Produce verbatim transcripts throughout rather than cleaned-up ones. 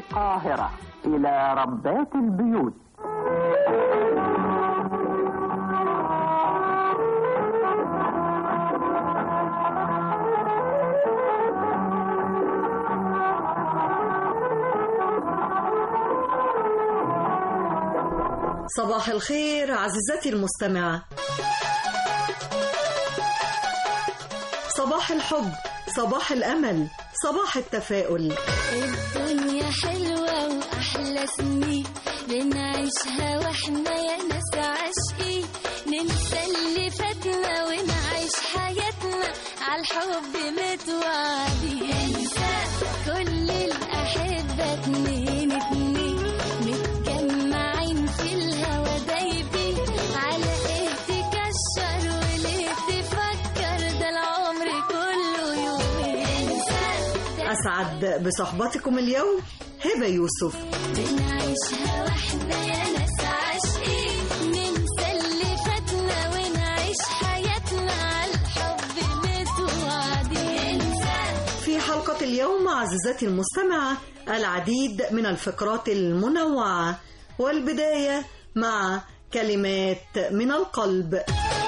القاهرة إلى ربات البيوت. صباح الخير عزيزتي المستمعة، صباح الحب، صباح الأمل، صباح التفاؤل. الدنيا حلوة وأحلى سنين بنعيشها وإحنا يا ناس عاشقين، ننسى اللي فاتنا ونعيش حياتنا عالحب متوعدين، ننسى كل الأحبة اتنين اتنين متجمعين في الهوا دايبين، على إيه تكشر وليه تفكر، ده العمر كله يومين. أسعد بصحبتكم اليوم هبة يوسف. بنعيشها واحنا يا ناس عاشقين، ننسى اللي فاتنا ونعيش حياتنا عالحب متوعدين. في حلقة اليوم عزيزتي المستمعة العديد من الفقرات المنوعة، والبداية مع كلمات من القلب.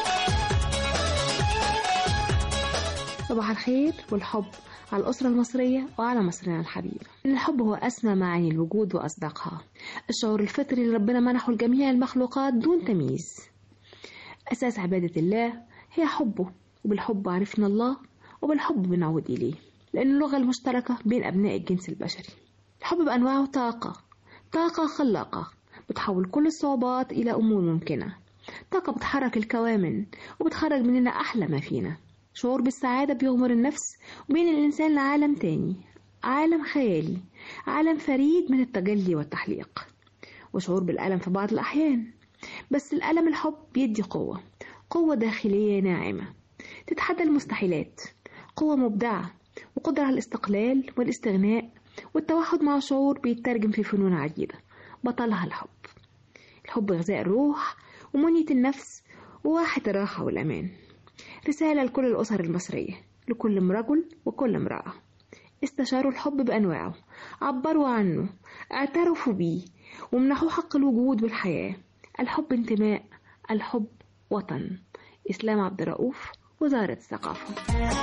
صباح الخير والحب على الأسرة المصرية وعلى مصرنا الحبيبة. الحب هو أسمى معاني الوجود وأصدقها، الشعور الفطري اللي ربنا منحه لجميع المخلوقات دون تمييز. أساس عبادة الله هي حبه، وبالحب عرفنا الله وبالحب بنعود إليه، لأن اللغة المشتركة بين أبناء الجنس البشري. الحب بأنواعه طاقة، طاقة خلاقة بتحول كل الصعوبات إلى أمور ممكنة، طاقة بتحرك الكوامن وبتخرج مننا أحلى ما فينا. شعور بالسعادة بيغمر النفس وبين الإنسان لعالم تاني، عالم خيالي، عالم فريد من التجلي والتحليق. وشعور بالألم في بعض الأحيان، بس الألم الحب بيدي قوة، قوة داخلية ناعمة تتحدى المستحيلات، قوة مبدعة وقدرة على الاستقلال والاستغناء والتوحد مع شعور بيترجم في فنون عديدة بطلها الحب. الحب غذاء الروح ومنية النفس وواحة الراحة والأمان. رسالة لكل الأسر المصرية، لكل رجل وكل امرأة. استشاروا الحب بأنواعه، عبروا عنه، اعترفوا بيه، ومنحوا حق الوجود والحياة. الحب انتماء، الحب وطن. إسلام عبد الرؤوف، وزارة الثقافة.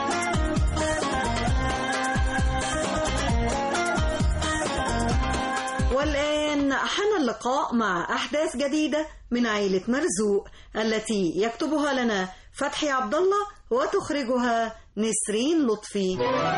والآن حان اللقاء مع أحداث جديدة من عائلة مرزوق التي يكتبها لنا فتحي عبد الله وتخرجها نسرين لطفي.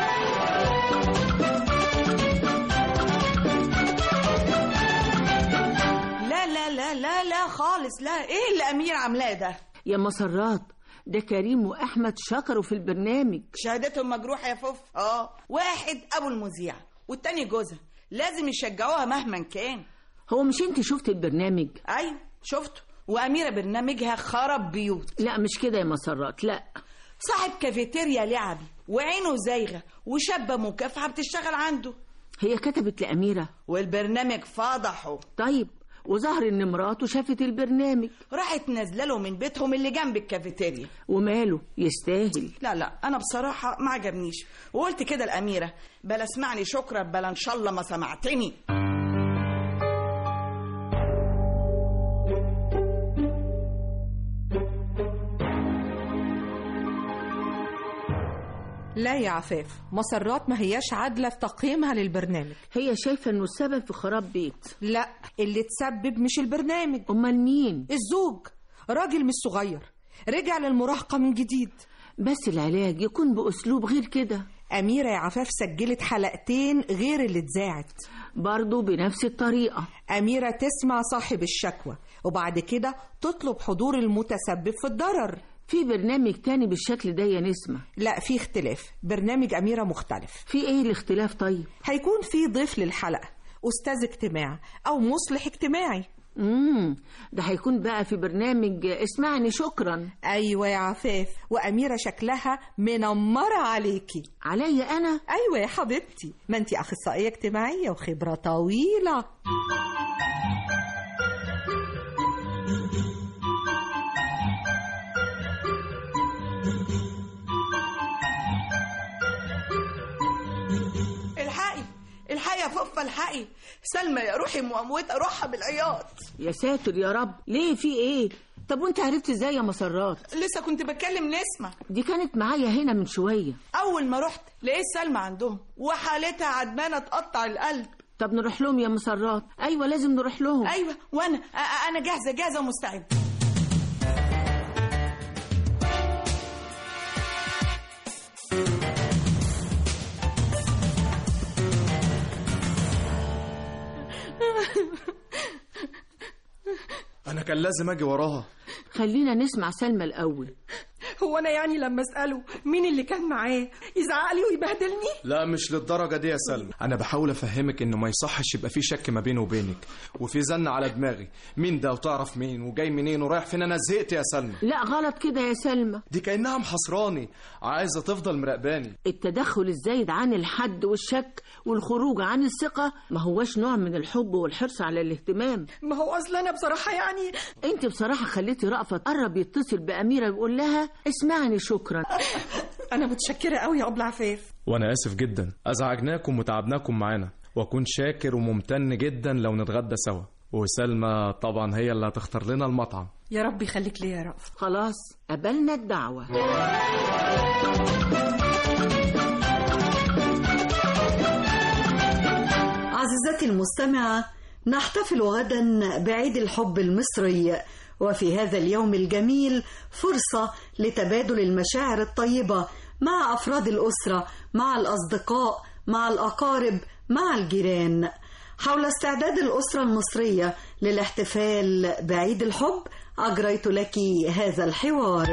لا لا لا لا لا خالص، لا. ايه اللي أمير عاملاه ده يا مسرات؟ ده كريم وأحمد شكروا في البرنامج. شهادتهم مجروحة يا فوف. اه واحد أبو المذيع والتاني جوزها، لازم يشجعوها مهما كان. هو مش انت شفت البرنامج؟ ايوه شفته، وأميرة برنامجها خرب بيوت. لا مش كده يا مسرات، لا. صاحب كافيتيريا لعبي وعينه زايغة وشابة مكافحة بتشتغل عنده. هي كتبت لأميرة والبرنامج فضحه. طيب وظهر ان مراته شافت البرنامج، راحت نازله له من بيتهم اللي جنب الكافيتيريا. وماله، يستاهل. لا لا انا بصراحه ما عجبنيش، وقلت كده الأميرة بلا اسمعني شكرا بلا ان شاء الله ما سمعتني. لا يا عفاف، مسرات ما هياش عادلة في تقييمها للبرنامج. هي شايفة انه السبب في خراب بيت. لا، اللي تسبب مش البرنامج. امال مين؟ الزوج، راجل مش صغير، رجع للمراهقة من جديد. بس العلاج يكون بأسلوب غير كده. أميرة يا عفاف سجلت حلقتين غير اللي اتذاعت برضو بنفس الطريقة. أميرة تسمع صاحب الشكوى وبعد كده تطلب حضور المتسبب في الضرر. في برنامج تاني بالشكل ده يا نسمة؟ لا، في اختلاف، برنامج أميرة مختلف. في ايه الاختلاف طيب؟ هيكون في ضيف للحلقة، أستاذ اجتماع أو مصلح اجتماعي. امم ده هيكون بقى في برنامج اسمعني شكرا. ايوه يا عفاف، وأميرة شكلها منمرة عليكي. عليا انا؟ ايوه يا حبيبتي، ما انتي اخصائية اجتماعية وخبرة طويلة. الحقي يا فوفا الحقي، سلمى يا روحي مقموته روحها بالعياط. يا ساتر يا رب، ليه في ايه؟ طب وانت عرفت ازاي يا مسرات؟ لسه كنت بتكلم نسمة، دي كانت معايا هنا من شويه. اول ما رحت لقيت سلمى عندهم وحالتها عدمانه تقطع القلب. طب نروح لهم يا مسرات. ايوه لازم نروح لهم. ايوه وانا أ- انا جاهزه جاهزه ومستعده. انا كان لازم اجي وراها. خلينا نسمع سلمى الاول. هو انا يعني لما اساله مين اللي كان معاه يزعق لي ويبهدلني؟ لا مش للدرجه دي يا سلمى، انا بحاول افهمك انه ما يصحش يبقى في شك ما بينه وبينك وفي زن على دماغي. مين ده وتعرف مين وجاي منين ورايح فين؟ انا زهقت يا سلمى. لا غلط كده يا سلمى، دي كانها محصراني، عايزه تفضل مراقباني. التدخل الزايد عن الحد والشك والخروج عن الثقه ما هوش نوع من الحب والحرص على الاهتمام. ما هو اصل انا بصراحه يعني انت بصراحه خليتي رأفت قرب يتصل بأميرة ويقول لها اسمعني شكرا. انا متشكره قوي يا ابله عفاف. وانا اسف جدا ازعجناكم وتعبناكم معانا، واكون شاكر وممتن جدا لو نتغدى سوا، وسلمى طبعا هي اللي هتختار لنا المطعم. يا رب يخليك ليا يا رأفت. خلاص قبلنا الدعوه. عزيزتي المستمعة، نحتفل غدا بعيد الحب المصري، وفي هذا اليوم الجميل فرصة لتبادل المشاعر الطيبة مع أفراد الأسرة، مع الأصدقاء، مع الأقارب، مع الجيران. حول استعداد الأسرة المصرية للاحتفال بعيد الحب أجريت لك هذا الحوار.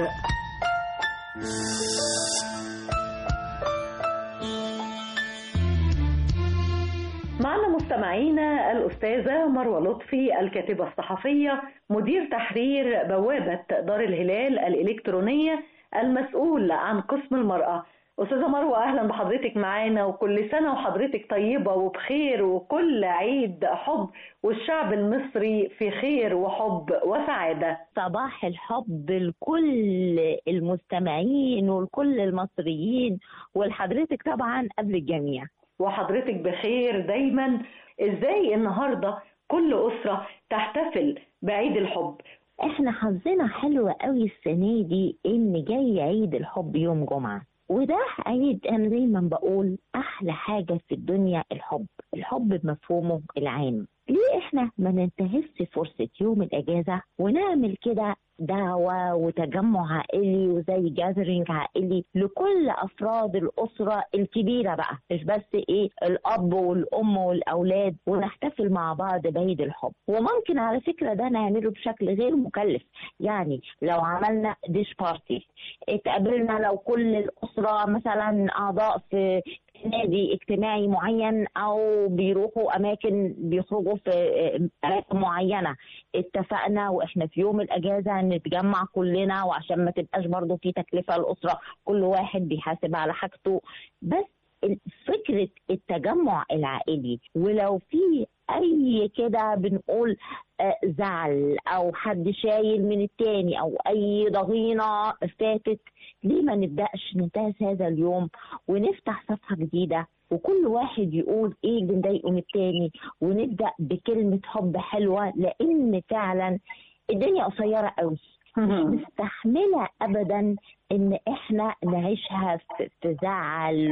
معنا مستمعينا الأستاذة مروة لطفي، الكاتبة الصحفية، مدير تحرير بوابة دار الهلال الإلكترونية، المسؤول عن قسم المرأة. أستاذة مروة أهلا بحضرتك معانا، وكل سنة وحضرتك طيبة وبخير، وكل عيد حب والشعب المصري في خير وحب وسعادة. صباح الحب لكل المستمعين ولكل المصريين ولحضرتك طبعا قبل الجميع. وحضرتك بخير دايما. ازاي النهاردة كل أسرة تحتفل بعيد الحب؟ احنا حظنا حلو قوي السنة دي ان جاي عيد الحب يوم جمعة، وده عيد انا دايما بقول احلى حاجة في الدنيا الحب، الحب بمفهومه العام. ليه احنا ما ننتهزش فرصة يوم الاجازة ونعمل كده دعوة وتجمع عائلي وزي جاذرينج عائلي لكل أفراد الأسرة الكبيرة بقى، مش بس إيه الأب والأم والأولاد، ونحتفل مع بعض بعيد الحب. وممكن على فكرة ده نعمله بشكل غير مكلف، يعني لو عملنا ديش بارتي، اتقابلنا لو كل الأسرة مثلا أعضاء في نادي اجتماعي معين او بيروحوا اماكن بيخرجوا في اماكن معينه، اتفقنا واحنا في يوم الاجازه نتجمع كلنا، وعشان ما تبقاش برضو في تكلفه الاسره كل واحد بيحاسب على حاجته. بس فكره التجمع العائلي، ولو في اي كده بنقول زعل او حد شايل من التاني او اي ضغينه فاتت، ليه ما نبداش ننتهز هذا اليوم ونفتح صفحه جديده، وكل واحد يقول ايه اللي مضايقه من التاني، ونبدا بكلمه حب حلوه، لان فعلا الدنيا قصيره قوي، مش مستحمله ابدا ان احنا نعيشها في, في زعل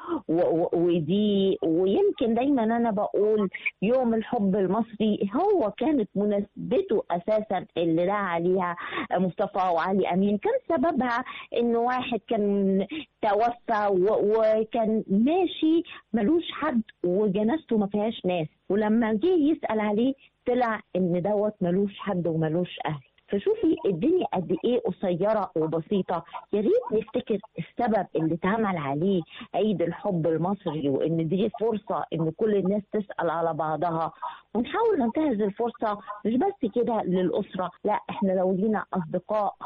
وضيق. ويمكن دايما انا بقول يوم الحب المصري هو كانت مناسبته اساسا اللي دعا عليها مصطفى وعلي امين، كان سببها انه واحد كان توفى وكان ماشي ملوش حد وجنازته ما فيهاش ناس، ولما جه يسال عليه طلع ان دوت ملوش حد وملوش اهل. فشوفي الدنيا قد ايه قصيره وبسيطه. يا ريت نفتكر السبب اللي اتعمل عليه عيد الحب المصري، وان دي فرصه ان كل الناس تسال على بعضها، ونحاول ننتهز الفرصه مش بس كده للاسره، لا احنا لو لينا اصدقاء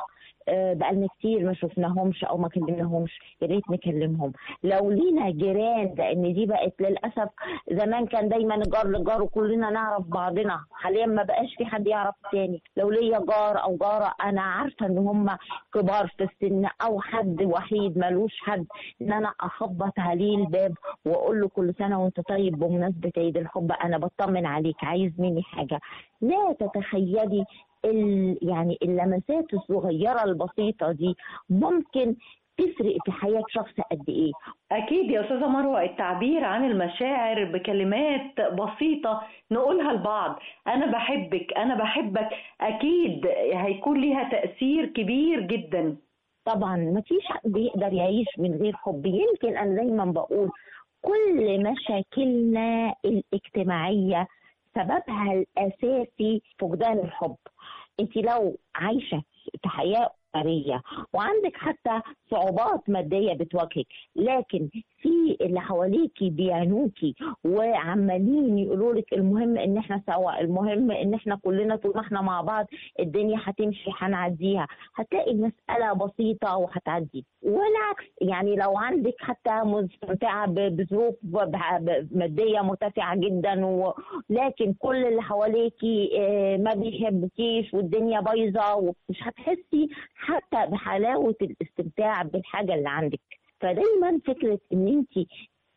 آه، بقالنا كتير ما شفناهمش او ما كلمناهمش، يا ريت نكلمهم. لو لينا جيران، لان دي بقت للاسف، زمان كان دايما الجار للجار وكلنا نعرف بعضنا، حاليا ما بقاش في حد يعرف تاني. لو ليا جار او جاره انا عارفه ان هم كبار في السن او حد وحيد ملوش حد، ان انا اخبط عليه الباب واقول له كل سنه وانت طيب بمناسبه عيد الحب، انا بطمن عليك، عايز مني حاجه. لا تتخيلي ال... يعني اللمسات الصغيره البسيطه دي ممكن تفرق في حياه شخص قد ايه. أكيد يا أستاذة مروة، التعبير عن المشاعر بكلمات بسيطة نقولها لبعض، أنا بحبك أنا بحبك، أكيد هيكون ليها تأثير كبير جدا. طبعا مفيش حد يقدر يعيش من غير حب. يمكن أنا دايما بقول كل مشاكلنا الاجتماعية سببها الأساسي فقدان الحب. انت لو عايشة في حياة أسرية وعندك حتى صعوبات مادية بتواجهك، لكن في اللي حواليكي بيعنوكي وعمالين يقولوا لك المهم ان احنا سوا، المهم ان احنا كلنا طول ما احنا مع بعض الدنيا هتمشي هنعديها، هتلاقي المسألة بسيطة وهتعدي. والعكس، يعني لو عندك حتى مستمتعة بظروف مادية مرتفعة جدا ولكن كل اللي حواليكي ما بيحبكيش والدنيا بايظة، ومش هتحسي حتى بحلاوة الاستمتاع بالحاجة اللي عندك. فدايما فكرة ان انت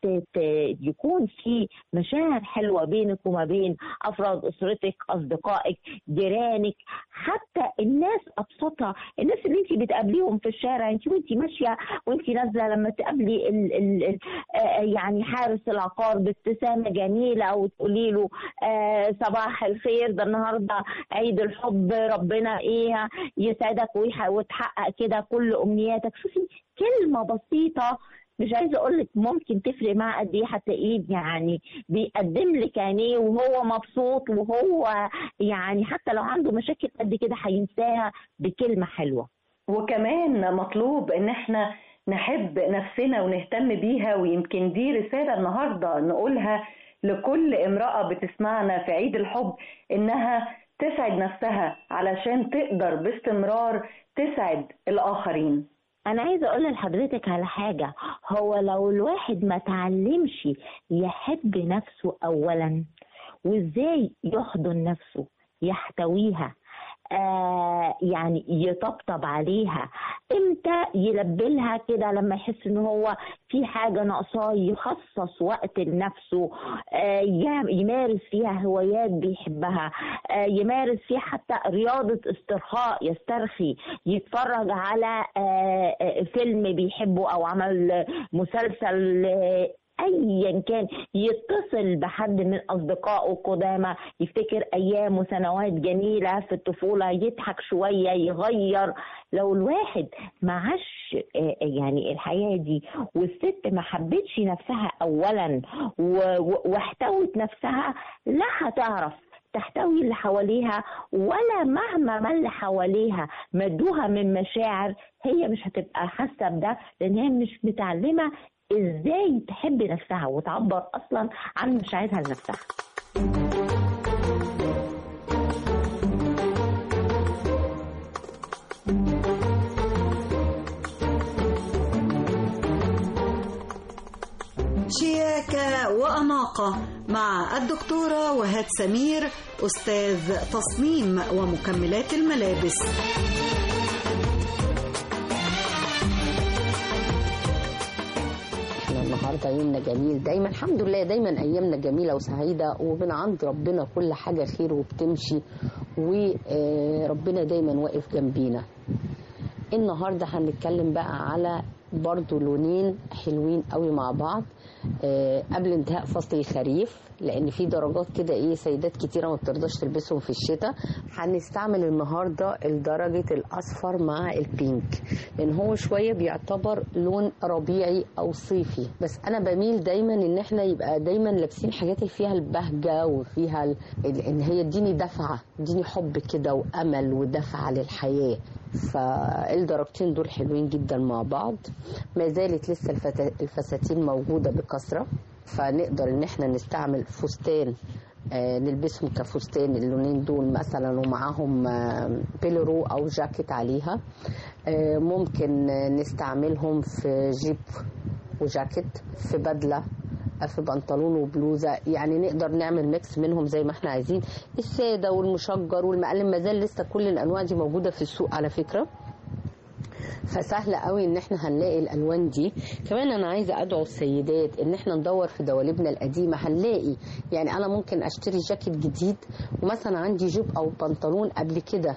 يكون في مشاعر حلوة بينك وما بين أفراد أسرتك، أصدقائك، جيرانك، حتى الناس أبسطها، الناس اللي انت بتقابليهم في الشارع، انت وانت ماشية وانت نازلة لما تقابلي ال ال يعني حارس العقار بابتسامة جميلة وتقولي له آه صباح الخير، ده النهاردة عيد الحب، ربنا ايه يسعدك وتحقق كده كل أمنياتك. شوفي كلمة بسيطة مش عايزه اقول لك ممكن تفرق معاه قد ايه، هتلاقيه يعني بيقدم لك عينيه وهو مبسوط، وهو يعني حتى لو عنده مشاكل قد كده هينساها بكلمه حلوه. وكمان مطلوب ان احنا نحب نفسنا ونهتم بيها، ويمكن دي رساله النهارده نقولها لكل امراه بتسمعنا في عيد الحب، انها تسعد نفسها علشان تقدر باستمرار تسعد الاخرين. أنا عايزة أقول لحضرتك على حاجة، هو لو الواحد ما تعلمش يحب نفسه أولا، وإزاي يحضن نفسه يحتويها، آه يعني يطبطب عليها، امتى يلبلها كده لما يحس ان هو في حاجة ناقصاه، يخصص وقت لنفسه، آه يمارس فيها هوايات بيحبها، آه يمارس فيها حتى رياضة استرخاء، يسترخي، يتفرج على آه فيلم بيحبه او عمل مسلسل آه ايا كان، يتصل بحد من اصدقائه القدامى، يفتكر ايام وسنوات جميله في الطفوله، يضحك شويه، يغير. لو الواحد ما عاش يعني الحياه دي والست ما حبتش نفسها اولا واحتوت نفسها، لا هتعرف تحتوي اللي حواليها، ولا مهما ما اللي حواليها مدوها من مشاعر هي مش هتبقى حاسه بده، لان هي مش متعلمه ازاي تحب نفسها وتعبر اصلا عن مشاعرها لنفسها. شياكة وأناقة مع الدكتورة وهاد سمير، أستاذ تصميم ومكملات الملابس. النهارده يومنا جميل دايما، الحمد لله دايما ايامنا جميله وسعيده، ومن عند ربنا كل حاجه خير وبتمشي، وربنا دايما واقف جنبينا. النهارده هنتكلم بقى على برضو لونين حلوين قوي مع بعض قبل انتهاء فصل الخريف، لان في درجات كده ايه سيدات كتيره ما بترضاش تلبسهم في الشتاء. هنستعمل النهارده درجه الاصفر مع البينك، لان هو شويه بيعتبر لون ربيعي او صيفي، بس انا بميل دايما ان احنا يبقى دايما لابسين حاجات اللي فيها البهجه وفيها ال... ان هي اديني دفعه، اديني حب كده وامل ودفعه للحياه. فالدرجتين دول حلوين جدا مع بعض. ما زالت لسه الفت... الفساتين موجوده بكثره، فنقدر ان احنا نستعمل فستان آه نلبسهم كفستان اللونين دول مثلا، ومعاهم آه بيلرو او جاكيت عليها. ممكن نستعملهم في جيب وجاكيت، في بدلة، في بنطلون وبلوزة، يعني نقدر نعمل ميكس منهم زي ما احنا عايزين. السادة والمشجر والمقلم مازال لسه كل الأنواع دي موجودة في السوق على فكرة، فسهل قوي ان احنا هنلاقي الالوان دي. كمان انا عايزه ادعو السيدات ان احنا ندور في دواليبنا القديمه، هنلاقي يعني انا ممكن اشتري جاكيت جديد ومثلا عندي جيب او بنطلون قبل كده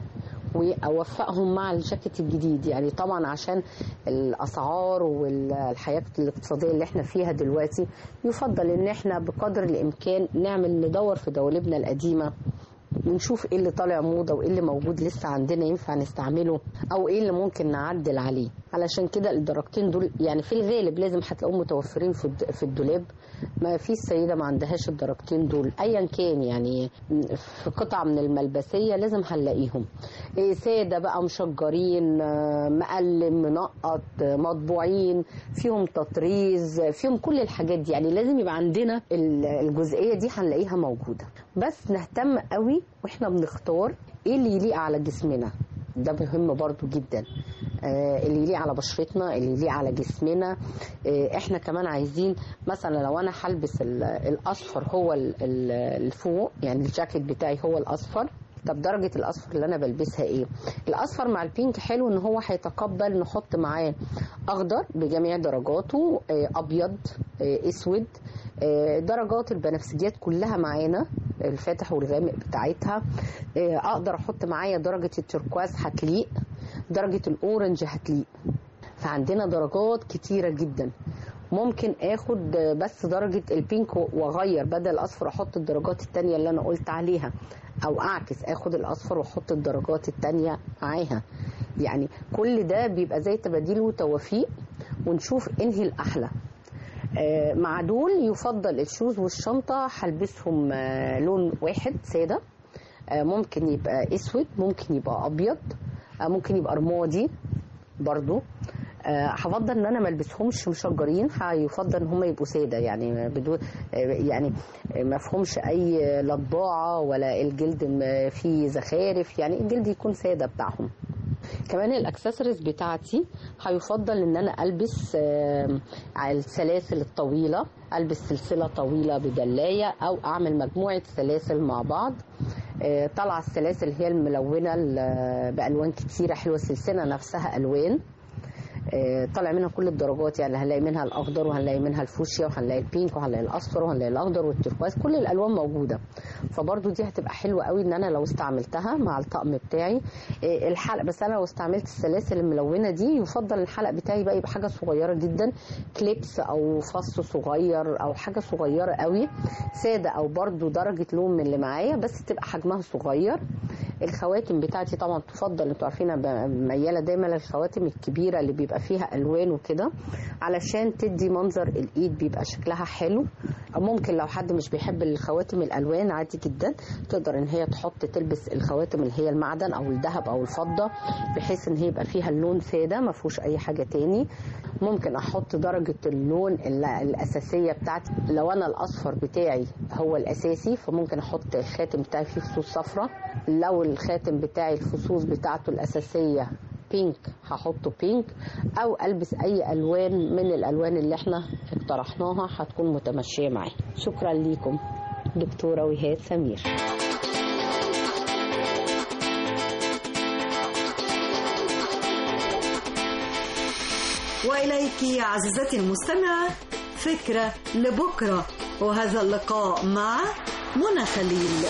واوفقهم مع الجاكيت الجديد. يعني طبعا عشان الاسعار والحياه الاقتصاديه اللي احنا فيها دلوقتي يفضل ان احنا بقدر الامكان نعمل ندور في دواليبنا القديمه ونشوف ايه اللي طالع موضه وايه اللي موجود لسه عندنا ينفع نستعمله او ايه اللي ممكن نعدل عليه. علشان كده الدرجتين دول يعني في الغالب لازم هتلاقوهم متوفرين في الدولاب، ما في السيده ما عندهاش الدرجتين دول ايا كان، يعني في قطعه من الملبسيه لازم هنلاقيهم. إيه ساده بقى مشجرين، مقلم، منقط، مطبوعين، فيهم تطريز، فيهم كل الحاجات دي، يعني لازم يبقى عندنا الجزئيه دي هنلاقيها موجوده. بس نهتم قوي واحنا بنختار ايه اللي يليق على جسمنا، ده مهم برضو جدا. آه اللي يليق على بشرتنا، اللي يليق على جسمنا. آه احنا كمان عايزين مثلا لو انا هلبس الاصفر هو الفوق، يعني الجاكيت بتاعي هو الاصفر، طب درجة الأصفر اللي أنا بلبسها إيه؟ الأصفر مع البينك حلو إن هو هيتقبل نحط معاه أخضر بجميع درجاته، أبيض، أسود، درجات البنفسجيات كلها معانا، الفاتح والغامق بتاعتها. أقدر أحط معايا درجة التركواز هتليق، درجة الأورنج هتليق. فعندنا درجات كتيرة جدا. ممكن اخد بس درجة البينك واغير بدل الاصفر احط الدرجات التانية اللي انا قلت عليها، او اعكس اخد الاصفر واحط الدرجات التانية معاها. يعني كل ده بيبقى زي تباديل وتوافيق ونشوف انهي الاحلى. آه مع دول يفضل الشوز والشنطة هلبسهم آه لون واحد سادة، آه ممكن يبقى اسود، ممكن يبقى ابيض، آه ممكن يبقى رمادي برضو. هفضل ان انا ما البسهمش مشجرين، هيفضل ان هم يبقوا ساده، يعني بدون يعني ما فيهمش اي لطباعه ولا الجلد فيه زخارف، يعني الجلد يكون ساده بتاعهم. كمان الاكسسوارز بتاعتي هيفضل ان انا البس السلاسل الطويله، البس سلسله طويله بدلايه او اعمل مجموعه سلاسل مع بعض. طالعه السلاسل هي الملونه بالوان كتيره حلوه، السلسله نفسها الوان طالع منها كل الدرجات، يعني هنلاقي منها الاخضر وهنلاقي منها الفوشيا وهنلاقي البينك وهنلاقي الاصفر وهنلاقي الاخضر والتركواز، كل الالوان موجوده. فبرضو دي هتبقى حلوه قوي ان انا لو استعملتها مع الطقم بتاعي. الحلق بس انا لو استعملت السلاسل الملونه دي يفضل الحلق بتاعي بقى يبقى حاجه صغيره جدا، كليبس او فص صغير او حاجه صغيره قوي ساده، او برضو درجه لون من اللي معايا بس تبقى حجمها صغير. الخواتم بتاعتي طبعا تفضل، انتوا عارفين انا مياله دايما للخواتم الكبيره اللي بيبقى فيها الوان وكده علشان تدي منظر الايد بيبقى شكلها حلو. او ممكن لو حد مش بيحب الخواتم الالوان عادي جدا تقدر ان هي تحط تلبس الخواتم اللي هي المعدن او الذهب او الفضه، بحيث ان هي يبقى فيها اللون ساده ما فيهوش اي حاجه تاني. ممكن احط درجه اللون الاساسيه بتاعتي، لو انا الاصفر بتاعي هو الاساسي فممكن احط الخاتم بتاعي فيه فصوص صفراء، لو الخاتم بتاعي الفصوص بتاعته الاساسيه بينك هحطه بينك، او البس اي الوان من الالوان اللي احنا اقترحناها هتكون متمشيه معايا. شكرا ليكم دكتوره وهاد سمير. وإليك عزيزتي المستمعة فكرة لبكرة، وهذا اللقاء مع منى خليل.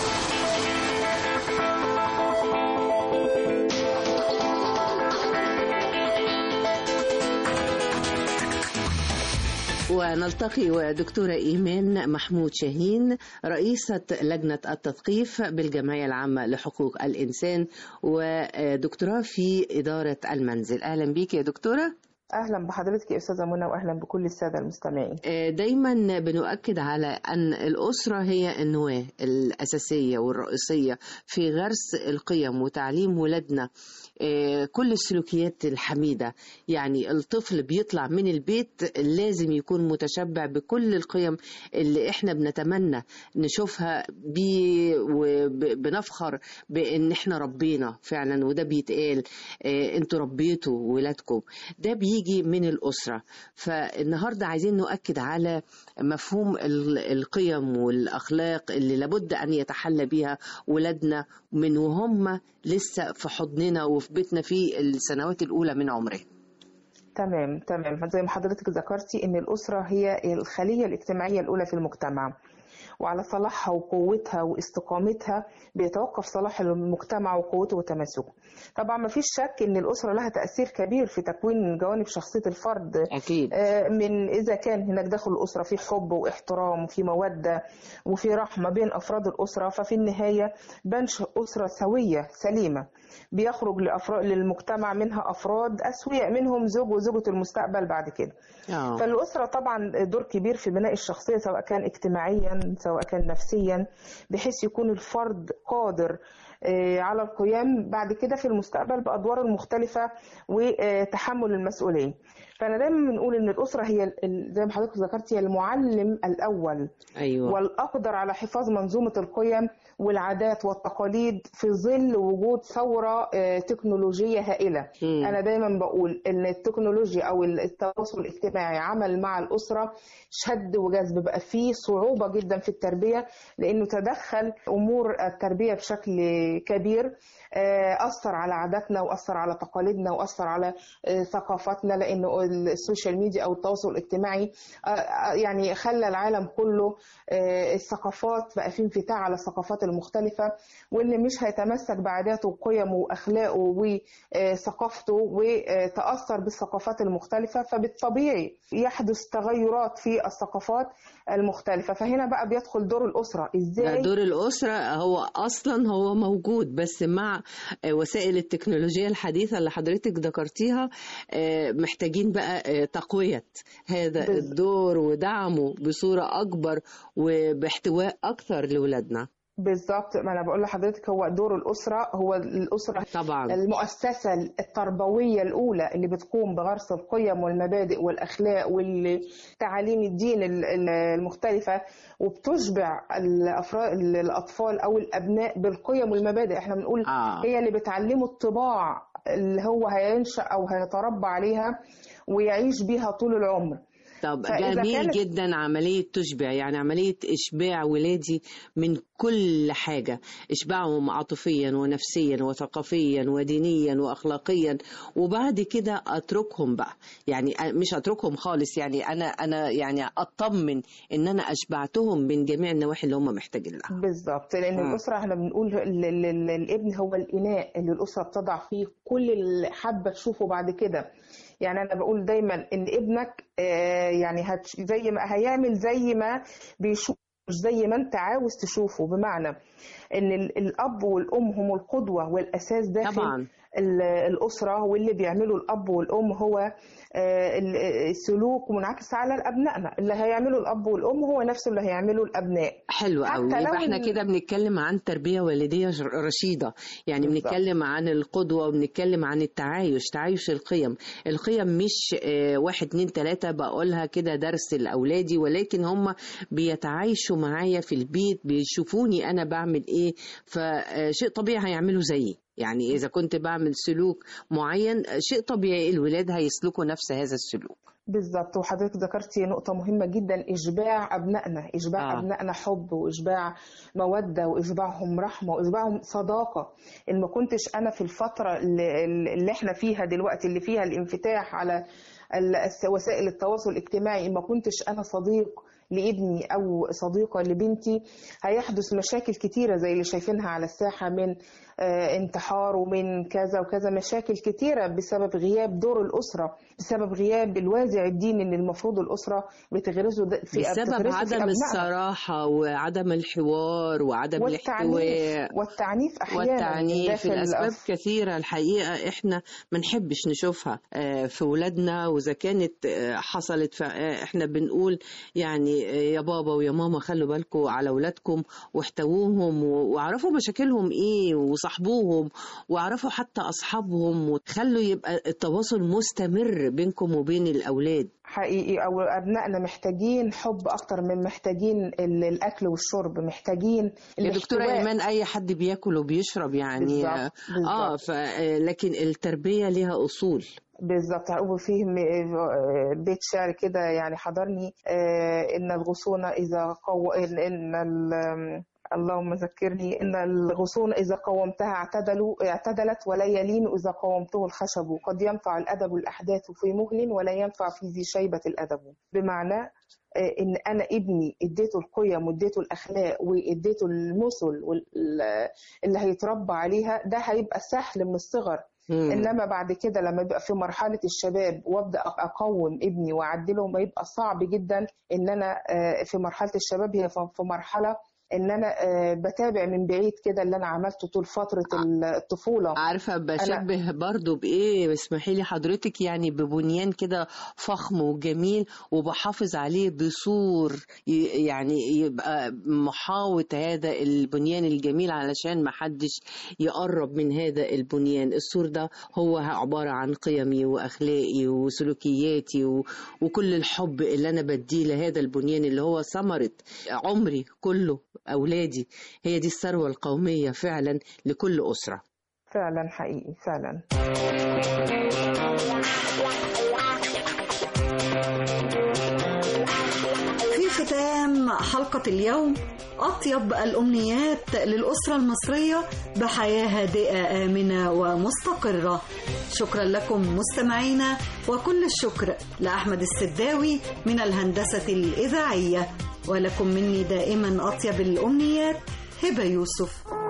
ونلتقي ودكتورة إيمان محمود شاهين، رئيسة لجنة التثقيف بالجمعية العامة لحقوق الإنسان ودكتوراه في إدارة المنزل. أهلا بيك يا دكتورة. أهلا بحضرتك يا أستاذة منى، وأهلا بكل السادة المستمعين. دايما بنؤكد على أن الأسرة هي النواة الأساسية والرئيسية في غرس القيم وتعليم ولادنا كل السلوكيات الحميدة. يعني الطفل بيطلع من البيت لازم يكون متشبع بكل القيم اللي احنا بنتمنى نشوفها بيه، وبنفخر بان احنا ربينا فعلا، وده بيتقال انتوا ربيتوا ولادكم، ده بيجي من الأسرة. فالنهاردة عايزين نؤكد على مفهوم القيم والأخلاق اللي لابد أن يتحلى بها ولادنا من وهم لسه في حضننا وفي بيتنا في السنوات الأولى من عمرهم. تمام تمام زي ما حضرتك ذكرتي ان الأسرة هي الخلية الاجتماعية الأولى في المجتمع، وعلى صلاحها وقوتها واستقامتها بيتوقف صلاح المجتمع وقوته وتماسكه. طبعا ما فيش شك ان الأسرة لها تأثير كبير في تكوين جوانب شخصية الفرد. أكيد. من إذا كان هناك داخل الأسرة في حب واحترام وفي مودة وفي رحمة بين أفراد الأسرة، ففي النهاية بنشئ أسرة سوية سليمة بيخرج لأفراد للمجتمع منها أفراد أسوياء، منهم زوج وزوجة المستقبل بعد كده. أوه. فالأسرة طبعا دور كبير في بناء الشخصية، سواء كان اجتماعيا سواء كان نفسيا، بحيث يكون الفرد قادر على القيام بعد كده في المستقبل بأدواره المختلفة وتحمل المسؤولية. فأنا دايما بنقول إن الأسرة هي زي ما حضرتك ذكرتي هي المعلم الأول. أيوة. والأقدر على حفاظ منظومة القيم والعادات والتقاليد في ظل وجود ثورة تكنولوجية هائلة. م. أنا دايما بقول إن التكنولوجيا أو التواصل الاجتماعي عمل مع الأسرة شد وجذب، بقى فيه صعوبة جدا في التربية لأنه تدخل أمور التربية بشكل كبير، أثر على عاداتنا وأثر على تقاليدنا وأثر على ثقافتنا، لأنه السوشيال ميديا أو التواصل الاجتماعي يعني خلى العالم كله الثقافات بقى فيه انفتاح على الثقافات المختلفة، واللي مش هيتمسك بعاداته وقيمه وأخلاقه وثقافته وتأثر بالثقافات المختلفة، فبالطبيعي يحدث تغيرات في الثقافات المختلفة. فهنا بقى بيدخل دور الأسرة. إزاي؟ دور الأسرة هو أصلا هو موجود، بس مع وسائل التكنولوجيا الحديثة اللي حضرتك ذكرتيها محتاجين بقى تقوية هذا الدور ودعمه بصورة أكبر وباحتواء أكثر لأولادنا. بالظبط، ما انا بقول لحضرتك هو دور الاسره، هو الاسره طبعا المؤسسه التربويه الاولى اللي بتقوم بغرس القيم والمبادئ والاخلاق والتعاليم الدين المختلفه، وبتشبع الافراد الاطفال او الابناء بالقيم والمبادئ. احنا بنقول آه. هي اللي بتعلمه الطباع اللي هو هينشأ او هيتربى عليها ويعيش بيها طول العمر. طب جميل كانت... جدا عملية تشبع، يعني عملية إشباع ولادي من كل حاجة، إشباعهم عاطفيا ونفسيا وثقافيا ودينيا وأخلاقيا، وبعد كده أتركهم بقى، يعني مش أتركهم خالص، يعني أنا أنا يعني أطمن إن أنا أشبعتهم من جميع النواحي اللي هم محتاجين لها. بالظبط، لأن م. الأسرة احنا بنقول الابن هو الإناء اللي الأسرة بتضع فيه كل اللي حابة تشوفه بعد كده. يعني أنا بقول دايما إن ابنك يعني هتش... زي ما هيعمل زي ما بيشوف، مش زي ما أنت عاوز تشوفه، بمعنى إن الأب والأم هم القدوة والأساس داخل طبعا. الأسرة، واللي بيعملوا الأب والأم هو السلوك منعكس على الأبنائنا، اللي هيعملوا الأب والأم هو نفسه اللي هيعملوا الأبناء. حلو قوي، يبقى احنا كده بنتكلم عن تربية والدية رشيدة، يعني بالضبط. بنتكلم عن القدوة وبنتكلم عن التعايش، تعايش القيم. القيم مش واحد اتنين تلاتة بقولها كده درس لأولادي، ولكن هم بيتعايشوا معايا في البيت، بيشوفوني أنا بعمل إيه، فشيء طبيعي هيعملوا زيي. يعني إذا كنت بعمل سلوك معين شيء طبيعي الولاد هيسلكوا نفس هذا السلوك. بالظبط، وحضرتك ذكرتي نقطة مهمة جدا، إشباع أبنائنا، إشباع آه. أبنائنا حب وإشباع مودة وإشباعهم رحمة وإشباعهم صداقة. إن ما كنتش أنا في الفترة اللي, اللي احنا فيها دلوقتي، اللي فيها الانفتاح على وسائل التواصل الاجتماعي، إن ما كنتش أنا صديق لابني أو صديقة لبنتي هيحدث مشاكل كتيرة زي اللي شايفينها على الساحة من آه انتحار ومن كذا وكذا، مشاكل كتيرة بسبب غياب دور الأسرة، بسبب غياب الوازع الديني اللي المفروض الأسرة بتغرسه في بسبب عدم الصراحة وعدم الحوار وعدم الاحتواء والتعنيف أحيانا والتعنيف. الأسباب كثيرة الحقيقة إحنا ما نحبش نشوفها في ولادنا، وإذا كانت حصلت فإحنا بنقول يعني يا بابا ويا ماما خلوا بالكم على ولادكم واحتووهم واعرفوا مشاكلهم إيه وصاحبوهم واعرفوا حتى أصحابهم، وخلوا يبقى التواصل مستمر بينكم وبين الأولاد. حقيقي أو أبنائنا محتاجين حب أكتر من محتاجين الأكل والشرب، محتاجين يا دكتورة إيمان أي حد بياكل وبيشرب يعني بالزبط. بالزبط. آه ف... لكن التربية لها أصول بالظبط. وفيه بيت شعر كده يعني حضرني إن الغصون إذا قو إن, إن ال... اللهم ذكرني إن الغصون إذا قومتها اعتدلوا اعتدلت ولا يلين إذا قومته الخشب، قد ينفع الأدب الأحداث في مهل ولا ينفع في ذي شيبة الأدب. بمعنى إن أنا ابني اديته القيم واديته الأخلاق واديته المثل اللي هيتربى عليها، ده هيبقى سهل من الصغر. مم. إنما بعد كده لما يبقى في مرحلة الشباب وابدأ أقوم ابني وأعدله، ما يبقى صعب جدا إن أنا في مرحلة الشباب هي في مرحلة ان انا بتابع من بعيد كده اللي انا عملته طول فتره الطفوله. عارفه بشبه برضو بايه، اسمحي لي حضرتك، يعني ببنيان كده فخم وجميل وبحافظ عليه بسور، يعني يبقى محاوط هذا البنيان الجميل علشان ما حدش يقرب من هذا البنيان. السور ده هو عباره عن قيمي واخلاقي وسلوكياتي و... وكل الحب اللي انا بديه لهذا البنيان اللي هو ثمره عمري كله أولادي. هي دي الثروة القومية فعلا لكل أسرة. فعلا حقيقي فعلا. في ختام حلقة اليوم أطيب الأمنيات للأسرة المصرية بحياة هادئة آمنة ومستقرة. شكرا لكم مستمعينا، وكل الشكر لأحمد السداوي من الهندسة الإذاعية، ولكم مني دائما أطيب الأمنيات، هبة يوسف.